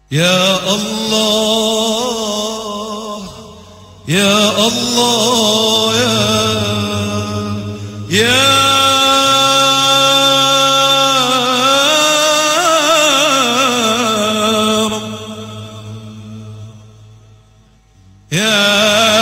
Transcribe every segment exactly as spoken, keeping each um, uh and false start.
يا الله يا الله يا يا رب يا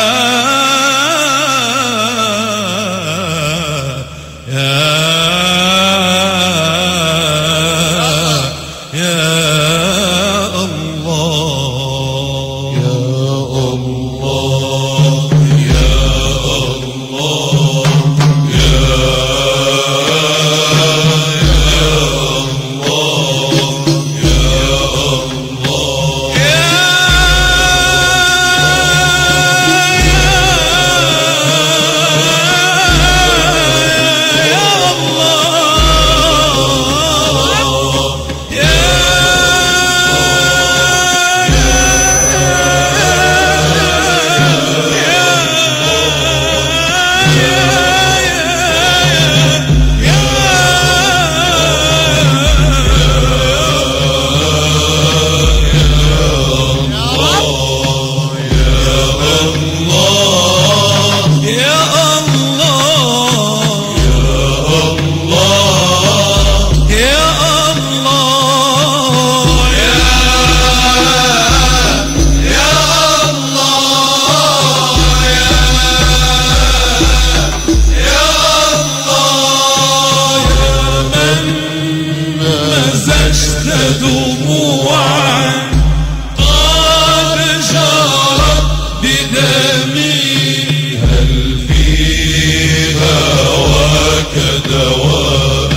دموعا قد جرت بدمي، هل في هواك دواء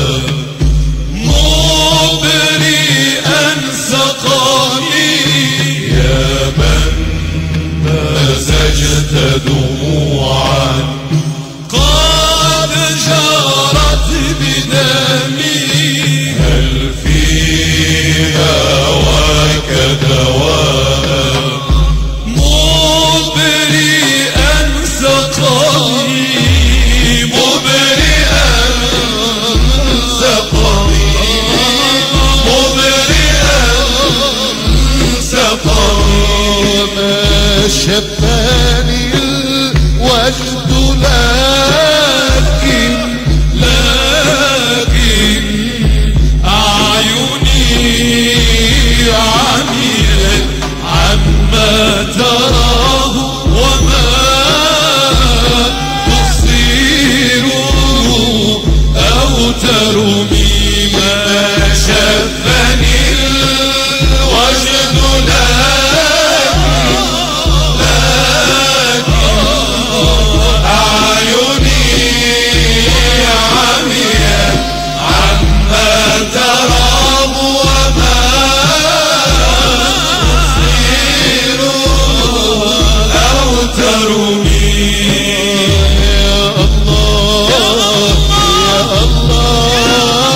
مبرئا سقمي؟ يا من مزجت دموعا قد جرت بدمي، هل في هواك دواء مبرئا سقمي؟ مبرئا سقمي، مبرئا سقمي. ما شفاني الوجد لكن لكن عميت عما تراه وما تصيره أو ترمي. ما شفني الوجد لكن لكن أعيني عميت عما تراه وما ترمي. يا الله يا الله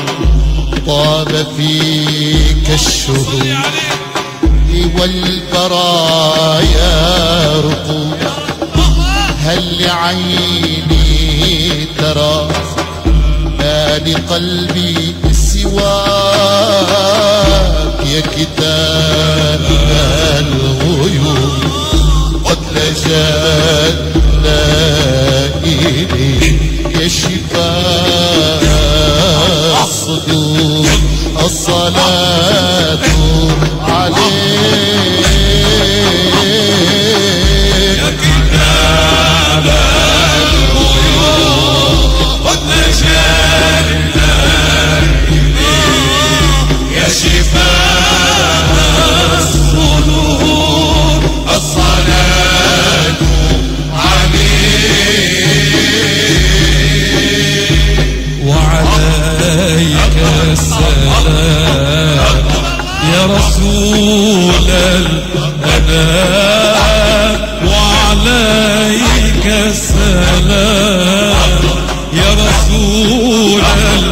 طاب فيك الشهور والبرايا رقود. هل لعيني ترى لا لقلبي سواك يا كتاب الغيوب قد لجأنا إليك يا شفاء الصدور. الصلاة عليك يا كتاب الغيوب قد لجأنا إليك يا شفاء الصدور. الصلاة عليك وعليك السلام يا رسول الأنام. وعليك السلام يا رسول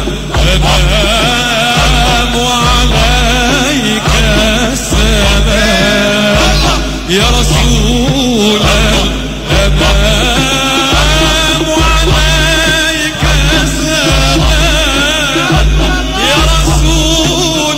الأنام. وعليك السلام يا رسول الأنام. وعليك السلام يا رسول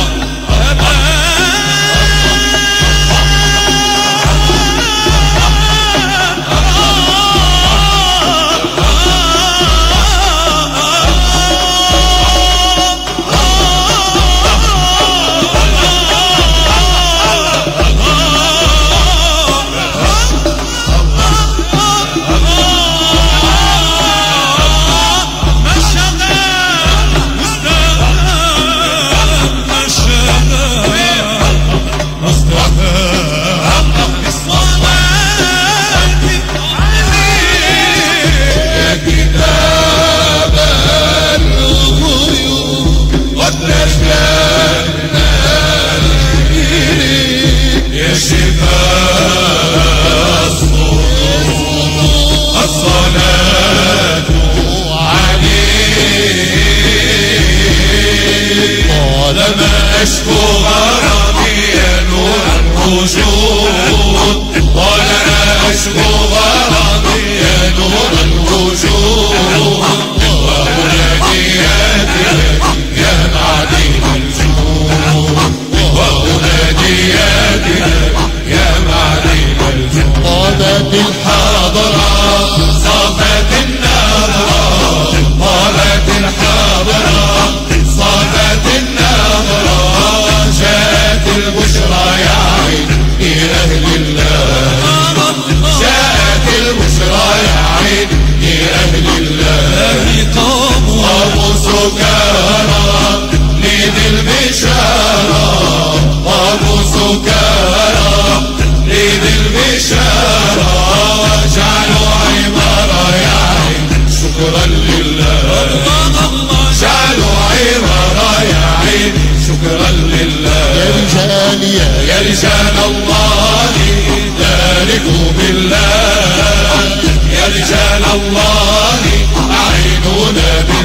أشكو غرامي يا نور الوجود. قال أنا أشكو غرامي يا نور الوجود. وأنادياتي يا معدن الجود. وأنادياتي يا معدن الجود. طابت الحاضرة صافت النظرة. طابت الحاضرة صافت النظرة. جاءت البشرى يا عين لأهل الله. جاءت البشرى يا عين لأهل الله. قاموا سكارى لذي البشارى. قاموا سكارى لذي البشارى. جعلوا عمارة يا عين شكرا لله. جعلوا عمارة يا عين شكرا لله. يا رجال يا رجال الله باركوا بالله. يا رجال الله أعينونا بالله.